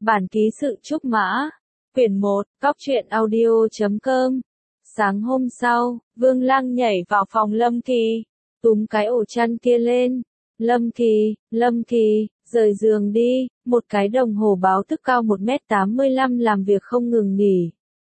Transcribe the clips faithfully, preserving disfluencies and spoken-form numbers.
Bản ký sự Trúc Mã, quyển một, cóc truyện audio chấm com. Sáng hôm sau, Vương Lăng nhảy vào phòng Lâm Kỳ, túm cái ổ chăn kia lên. Lâm Kỳ, Lâm Kỳ, rời giường đi, một cái đồng hồ báo thức cao một mét tám mươi lăm làm việc không ngừng nghỉ.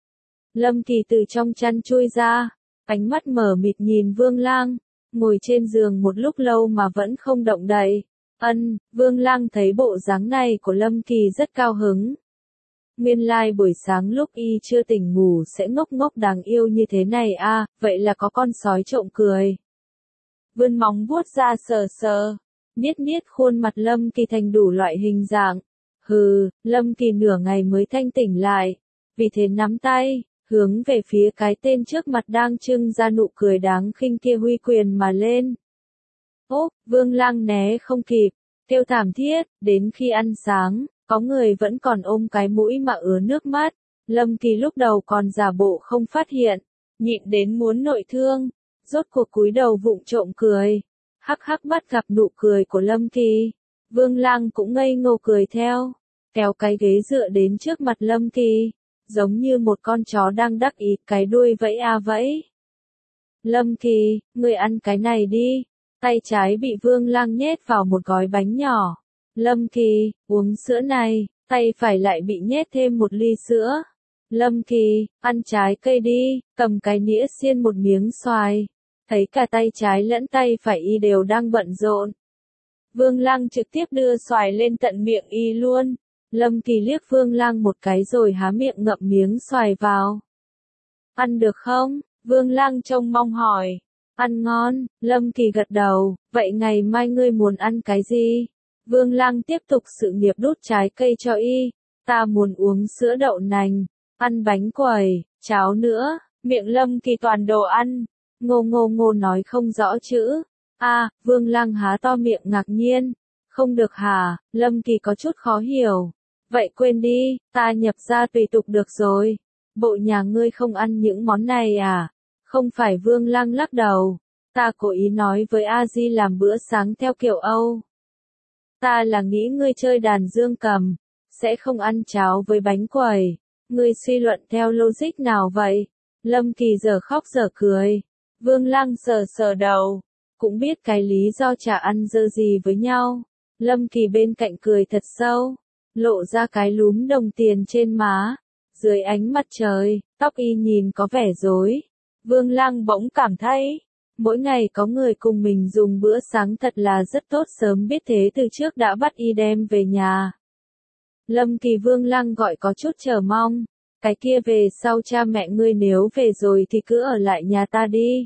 Lâm Kỳ từ trong chăn chui ra, ánh mắt mở mịt nhìn Vương Lăng, ngồi trên giường một lúc lâu mà vẫn không động đậy. Ân, Vương Lăng thấy bộ dáng này của Lâm Kỳ rất cao hứng. Nguyên lai like buổi sáng lúc y chưa tỉnh ngủ sẽ ngốc ngốc đáng yêu như thế này à, vậy là có con sói trộm cười. Vươn móng vuốt ra sờ sờ, niết niết khuôn mặt Lâm Kỳ thành đủ loại hình dạng. Hừ, Lâm Kỳ nửa ngày mới thanh tỉnh lại, vì thế nắm tay, hướng về phía cái tên trước mặt đang trưng ra nụ cười đáng khinh kia huy quyền mà lên. Ốp, Vương Lăng né không kịp, kêu thảm thiết, đến khi ăn sáng, có người vẫn còn ôm cái mũi mà ứa nước mắt. Lâm Kỳ lúc đầu còn giả bộ không phát hiện, nhịn đến muốn nội thương, rốt cuộc cúi đầu vụng trộm cười. Hắc hắc bắt gặp nụ cười của Lâm Kỳ, Vương Lăng cũng ngây ngô cười theo, kéo cái ghế dựa đến trước mặt Lâm Kỳ, giống như một con chó đang đắc ý cái đuôi vẫy a vẫy. Lâm Kỳ, ngươi ăn cái này đi. Tay trái bị Vương Lăng nhét vào một gói bánh nhỏ. Lâm Kỳ, uống sữa này, tay phải lại bị nhét thêm một ly sữa. Lâm Kỳ, ăn trái cây đi, cầm cái nĩa xiên một miếng xoài. Thấy cả tay trái lẫn tay phải y đều đang bận rộn. Vương Lăng trực tiếp đưa xoài lên tận miệng y luôn. Lâm Kỳ liếc Vương Lăng một cái rồi há miệng ngậm miếng xoài vào. Ăn được không? Vương Lăng trông mong hỏi. Ăn ngon, Lâm Kỳ gật đầu, vậy ngày mai ngươi muốn ăn cái gì? Vương Lăng tiếp tục sự nghiệp đút trái cây cho y, ta muốn uống sữa đậu nành, ăn bánh quẩy, cháo nữa, miệng Lâm Kỳ toàn đồ ăn, ngô ngô ngô nói không rõ chữ. A, à, Vương Lăng há to miệng ngạc nhiên, không được hả? Lâm Kỳ có chút khó hiểu, vậy quên đi, ta nhập ra tùy tục được rồi, bộ nhà ngươi không ăn những món này à? Không phải. Vương Lăng lắc đầu, ta cố ý nói với A Di làm bữa sáng theo kiểu Âu. Ta là nghĩ ngươi chơi đàn dương cầm, sẽ không ăn cháo với bánh quẩy, ngươi suy luận theo logic nào vậy? Lâm Kỳ giờ khóc giờ cười, Vương Lăng sờ sờ đầu, cũng biết cái lý do chả ăn dơ gì với nhau. Lâm Kỳ bên cạnh cười thật sâu, lộ ra cái lúm đồng tiền trên má, dưới ánh mặt trời, tóc y nhìn có vẻ rối. Vương Lăng bỗng cảm thấy, mỗi ngày có người cùng mình dùng bữa sáng thật là rất tốt, sớm biết thế từ trước đã bắt y đem về nhà. Lâm Kỳ Vương Lăng gọi có chút chờ mong, cái kia về sau cha mẹ ngươi nếu về rồi thì cứ ở lại nhà ta đi.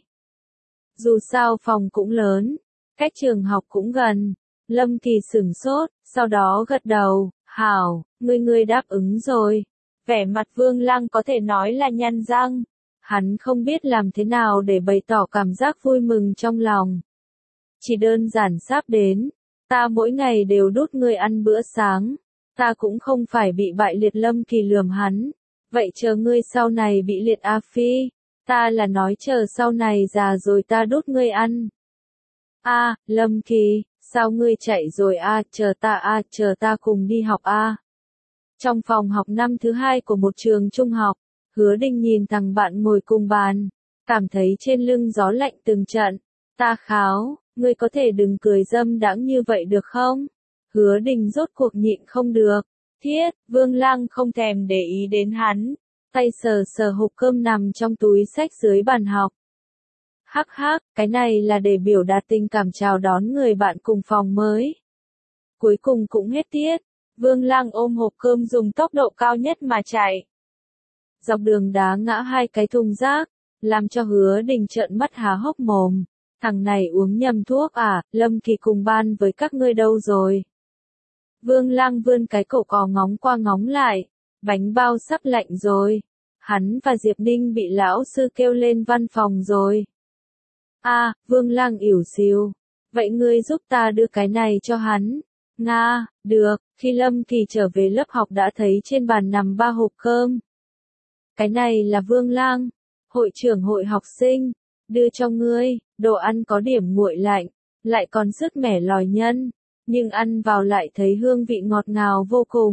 Dù sao phòng cũng lớn, cách trường học cũng gần. Lâm Kỳ sửng sốt, sau đó gật đầu, hảo, ngươi ngươi đáp ứng rồi. Vẻ mặt Vương Lăng có thể nói là nhăn răng. Hắn không biết làm thế nào để bày tỏ cảm giác vui mừng trong lòng. Chỉ đơn giản sắp đến, ta mỗi ngày đều đút ngươi ăn bữa sáng, ta cũng không phải bị bại liệt. Lâm Kỳ lườm hắn, vậy chờ ngươi sau này bị liệt A Phi, ta là nói chờ sau này già rồi ta đút ngươi ăn. A, à, Lâm Kỳ, sao ngươi chạy rồi a? À, chờ ta a, à, chờ ta cùng đi học a. À. Trong phòng học năm thứ hai của một trường trung học, Hứa Đình nhìn thằng bạn ngồi cùng bàn, cảm thấy trên lưng gió lạnh từng trận. Ta kháo, ngươi có thể đừng cười dâm đãng như vậy được không? Hứa Đình rốt cuộc nhịn không được. Thiết, Vương Lăng không thèm để ý đến hắn, tay sờ sờ hộp cơm nằm trong túi xách dưới bàn học. Hắc hắc, cái này là để biểu đạt tình cảm chào đón người bạn cùng phòng mới. Cuối cùng cũng hết tiết, Vương Lăng ôm hộp cơm dùng tốc độ cao nhất mà chạy. Dọc đường đá ngã hai cái thùng rác, làm cho Hứa Đình trợn mắt há hốc mồm. Thằng này uống nhầm thuốc à? Lâm Kỳ cùng ban với các ngươi đâu rồi? Vương Lăng vươn cái cổ cò ngóng qua ngóng lại, bánh bao sắp lạnh rồi. Hắn và Diệp Ninh bị lão sư kêu lên văn phòng rồi. A, à, Vương Lăng ỉu xìu. Vậy ngươi giúp ta đưa cái này cho hắn. Nga, được. Khi Lâm Kỳ trở về lớp học đã thấy trên bàn nằm ba hộp cơm. Cái này là Vương Lăng, hội trưởng hội học sinh, đưa cho ngươi. Đồ ăn có điểm nguội lạnh, lại còn sứt mẻ lòi nhân, nhưng ăn vào lại thấy hương vị ngọt ngào vô cùng.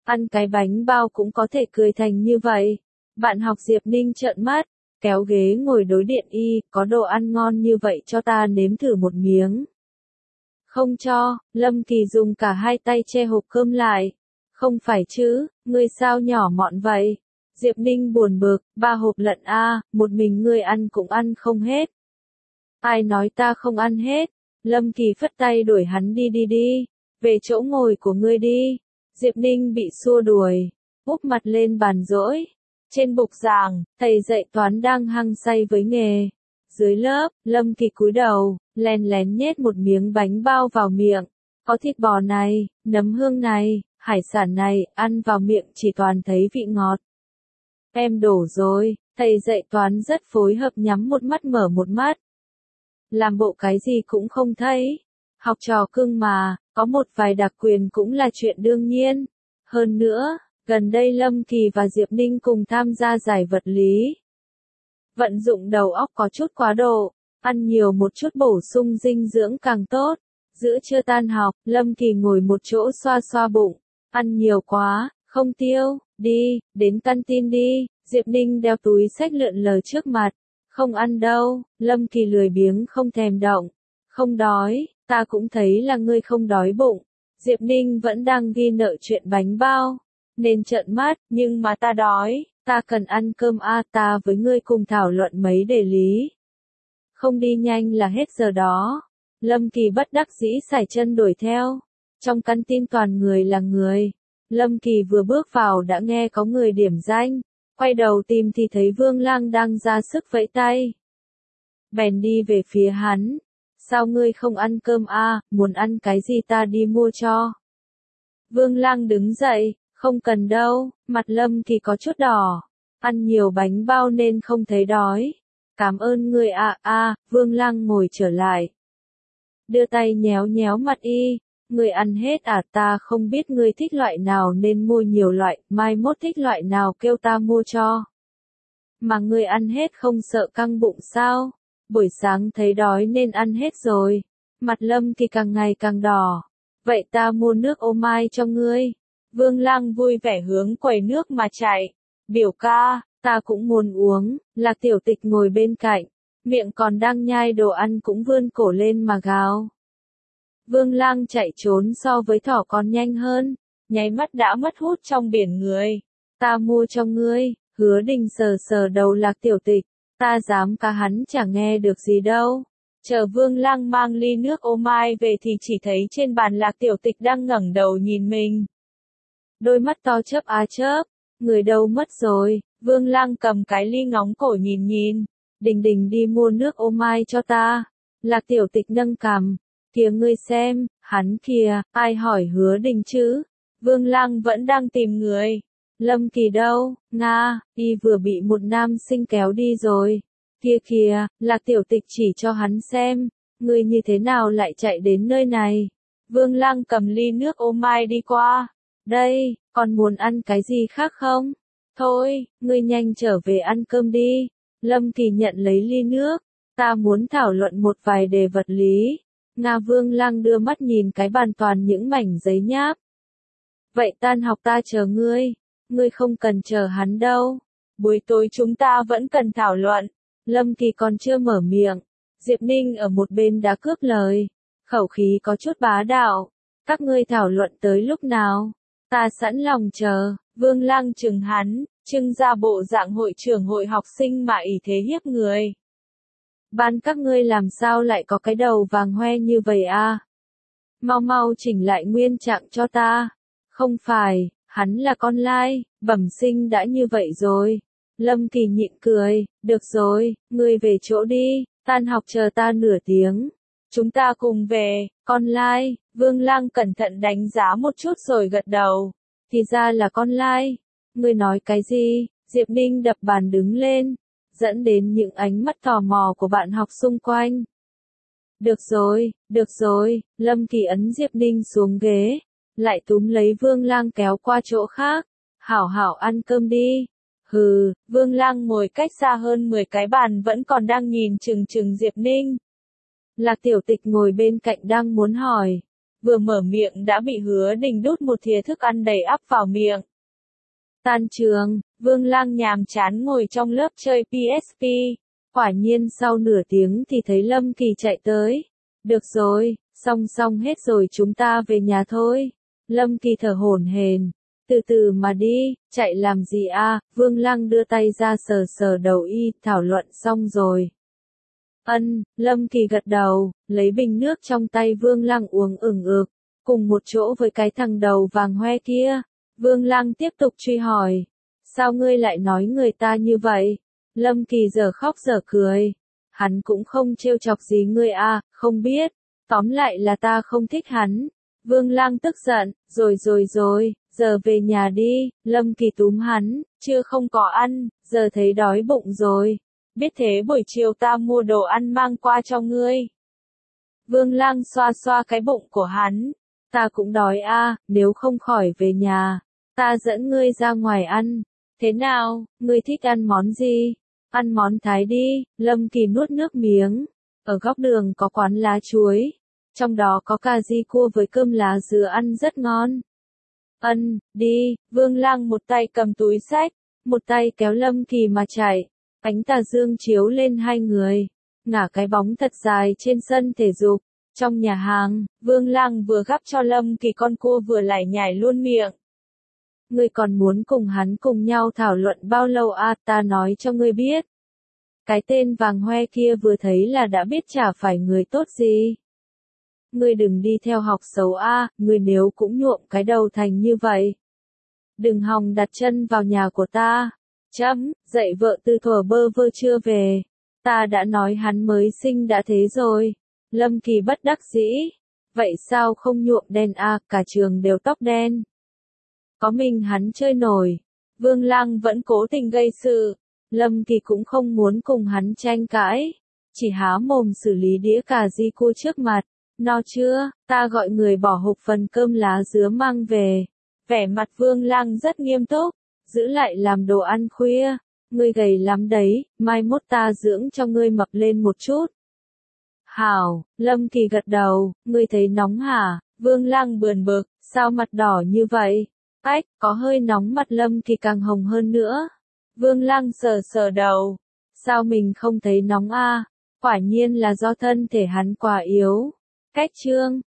Ăn cái bánh bao cũng có thể cười thành như vậy. Bạn học Diệp Ninh trợn mắt, kéo ghế ngồi đối điện y, có đồ ăn ngon như vậy cho ta nếm thử một miếng. Không cho, Lâm Kỳ dùng cả hai tay che hộp cơm lại. Không phải chứ, ngươi sao nhỏ mọn vậy? Diệp Ninh buồn bực, ba hộp lận a, một mình ngươi ăn cũng ăn không hết. Ai nói ta không ăn hết? Lâm Kỳ phất tay đuổi hắn đi đi đi, về chỗ ngồi của ngươi đi. Diệp Ninh bị xua đuổi, úp mặt lên bàn dỗi. Trên bục giảng, thầy dạy toán đang hăng say với nghề. Dưới lớp, Lâm Kỳ cúi đầu, lén lén nhét một miếng bánh bao vào miệng. Có thịt bò này, nấm hương này, hải sản này, ăn vào miệng chỉ toàn thấy vị ngọt. Em đổ rồi, thầy dạy toán rất phối hợp nhắm một mắt mở một mắt. Làm bộ cái gì cũng không thấy. Học trò cưng mà, có một vài đặc quyền cũng là chuyện đương nhiên. Hơn nữa, gần đây Lâm Kỳ và Diệp Ninh cùng tham gia giải vật lý. Vận dụng đầu óc có chút quá độ, ăn nhiều một chút bổ sung dinh dưỡng càng tốt. Giữa trưa tan học, Lâm Kỳ ngồi một chỗ xoa xoa bụng. Ăn nhiều quá, không tiêu, đi, đến canteen đi. Diệp Ninh đeo túi xách lượn lờ trước mặt. Không ăn đâu, Lâm Kỳ lười biếng không thèm động. Không đói, ta cũng thấy là ngươi không đói bụng. Diệp Ninh vẫn đang ghi nợ chuyện bánh bao. Nên trợn mắt, nhưng mà ta đói, ta cần ăn cơm a, ta với ngươi cùng thảo luận mấy đề lý. Không đi nhanh là hết giờ đó. Lâm Kỳ bất đắc dĩ sải chân đuổi theo. Trong canteen toàn người là người. Lâm Kỳ vừa bước vào đã nghe có người điểm danh. Quay đầu tìm thì thấy Vương Lang đang ra sức vẫy tay. Bèn đi về phía hắn. Sao ngươi không ăn cơm a, muốn ăn cái gì ta đi mua cho. Vương Lang đứng dậy, không cần đâu, mặt Lâm Kỳ có chút đỏ. Ăn nhiều bánh bao nên không thấy đói. Cảm ơn ngươi a a, Vương Lang ngồi trở lại. Đưa tay nhéo nhéo mặt y. Ngươi ăn hết à, ta không biết ngươi thích loại nào nên mua nhiều loại, mai mốt thích loại nào kêu ta mua cho. Mà ngươi ăn hết không sợ căng bụng sao? Buổi sáng thấy đói nên ăn hết rồi. Mặt Lâm Kỳ càng ngày càng đỏ. Vậy ta mua nước ô mai cho ngươi. Vương Lang vui vẻ hướng quầy nước mà chạy. Biểu ca, ta cũng muốn uống. Lạc Tiểu Tịch ngồi bên cạnh, miệng còn đang nhai đồ ăn cũng vươn cổ lên mà gào. Vương Lang chạy trốn so với thỏ còn nhanh hơn, nháy mắt đã mất hút trong biển người. Ta mua cho ngươi. Hứa Đình sờ sờ đầu Lạc Tiểu Tịch, ta dám cá hắn chẳng nghe được gì đâu. Chờ Vương Lang mang ly nước ô mai về thì chỉ thấy trên bàn Lạc Tiểu Tịch đang ngẩng đầu nhìn mình. Đôi mắt to chớp á chớp, người đâu mất rồi. Vương Lang cầm cái ly ngóng cổ nhìn nhìn. Đình Đình đi mua nước ô mai cho ta. Lạc Tiểu Tịch nâng cằm. Kìa ngươi xem, hắn kìa, ai hỏi Hứa Đình chứ? Vương Lang vẫn đang tìm người. Lâm Kỳ đâu? Nga, y vừa bị một nam sinh kéo đi rồi. Kia kìa, Lạc Tiểu Tịch chỉ cho hắn xem. Ngươi như thế nào lại chạy đến nơi này? Vương Lang cầm ly nước ô mai đi qua. Đây, còn muốn ăn cái gì khác không? Thôi, ngươi nhanh trở về ăn cơm đi. Lâm Kỳ nhận lấy ly nước. Ta muốn thảo luận một vài đề vật lý. Nga. Vương Lang đưa mắt nhìn cái bàn toàn những mảnh giấy nháp. Vậy tan học ta chờ ngươi. Ngươi không cần chờ hắn đâu. Buổi tối chúng ta vẫn cần thảo luận. Lâm Kỳ còn chưa mở miệng. Diệp Ninh ở một bên đã cướp lời. Khẩu khí có chút bá đạo. Các ngươi thảo luận tới lúc nào? Ta sẵn lòng chờ. Vương Lang chừng hắn, trưng ra bộ dạng hội trưởng hội học sinh mà ỷ thế hiếp người. Ban các ngươi làm sao lại có cái đầu vàng hoe như vậy a? Mau mau chỉnh lại nguyên trạng cho ta. Không phải, hắn là con lai, bẩm sinh đã như vậy rồi. Lâm Kỳ nhịn cười, được rồi, ngươi về chỗ đi, tan học chờ ta nửa tiếng. Chúng ta cùng về, con lai. Vương Lang cẩn thận đánh giá một chút rồi gật đầu. Thì ra là con lai. Ngươi nói cái gì? Diệp Ninh đập bàn đứng lên, dẫn đến những ánh mắt tò mò của bạn học xung quanh. Được rồi, được rồi, Lâm Kỳ ấn Diệp Ninh xuống ghế, lại túm lấy Vương Lang kéo qua chỗ khác. Hảo hảo ăn cơm đi. Hừ, Vương Lang ngồi cách xa hơn mười cái bàn vẫn còn đang nhìn chừng chừng Diệp Ninh. Lạc Tiểu Tịch ngồi bên cạnh đang muốn hỏi. vừa mở miệng đã bị Hứa Đình đút một thìa thức ăn đầy ắp vào miệng. Tan trường, Vương Lang nhàm chán ngồi trong lớp chơi pê ét pê. Quả nhiên sau nửa tiếng thì thấy Lâm Kỳ chạy tới. Được rồi, xong xong hết rồi chúng ta về nhà thôi. Lâm Kỳ thở hổn hển. Từ từ mà đi, chạy làm gì a? Vương Lang đưa tay ra sờ sờ đầu y, thảo luận xong rồi. Ân, Lâm Kỳ gật đầu, lấy bình nước trong tay Vương Lang uống ửng ực, cùng một chỗ với cái thằng đầu vàng hoe kia. Vương Lang tiếp tục truy hỏi. Sao ngươi lại nói người ta như vậy? Lâm Kỳ giờ khóc giờ cười. Hắn cũng không trêu chọc gì ngươi a, không biết. Tóm lại là ta không thích hắn. Vương Lang tức giận, rồi rồi rồi, giờ về nhà đi. Lâm Kỳ túm hắn, chưa không có ăn, giờ thấy đói bụng rồi. Biết thế buổi chiều ta mua đồ ăn mang qua cho ngươi. Vương Lang xoa xoa cái bụng của hắn. Ta cũng đói a, nếu không khỏi về nhà. Ta dẫn ngươi ra ngoài ăn. Thế nào, ngươi thích ăn món gì? Ăn món Thái đi. Lâm Kỳ nuốt nước miếng. Ở góc đường có quán lá chuối. Trong đó có cà ri cua với cơm lá dứa ăn rất ngon. Ân, đi. Vương Lang một tay cầm túi xách, một tay kéo Lâm Kỳ mà chạy. Ánh tà dương chiếu lên hai người, ngả cái bóng thật dài trên sân thể dục. Trong nhà hàng, Vương Lang vừa gắp cho Lâm Kỳ con cua vừa lải nhải luôn miệng. Ngươi còn muốn cùng hắn cùng nhau thảo luận bao lâu a? Ta nói cho ngươi biết. Cái tên vàng hoe kia vừa thấy là đã biết chả phải người tốt gì. Ngươi đừng đi theo học xấu a, ngươi nếu cũng nhuộm cái đầu thành như vậy. Đừng hòng đặt chân vào nhà của ta. Chấm, dạy vợ từ thuở bơ vơ chưa về. Ta đã nói hắn mới sinh đã thế rồi. Lâm Kỳ bất đắc dĩ. Vậy sao không nhuộm đen a, cả trường đều tóc đen. Có mình hắn chơi nổi. Vương Lang vẫn cố tình gây sự. Lâm Kỳ cũng không muốn cùng hắn tranh cãi. Chỉ há mồm xử lý đĩa cà ri cua trước mặt. No chưa, ta gọi người bỏ hộp phần cơm lá dứa mang về. Vẻ mặt Vương Lang rất nghiêm túc. Giữ lại làm đồ ăn khuya. Ngươi gầy lắm đấy, mai mốt ta dưỡng cho ngươi mập lên một chút. Hảo, Lâm Kỳ gật đầu, ngươi thấy nóng hả? Vương Lang bườn bực, sao mặt đỏ như vậy? Ách, có hơi nóng mặt Lâm Kỳ càng hồng hơn nữa. Vương Lang sờ sờ đầu. Sao mình không thấy nóng a? Quả nhiên là do thân thể hắn quá yếu. Cách chương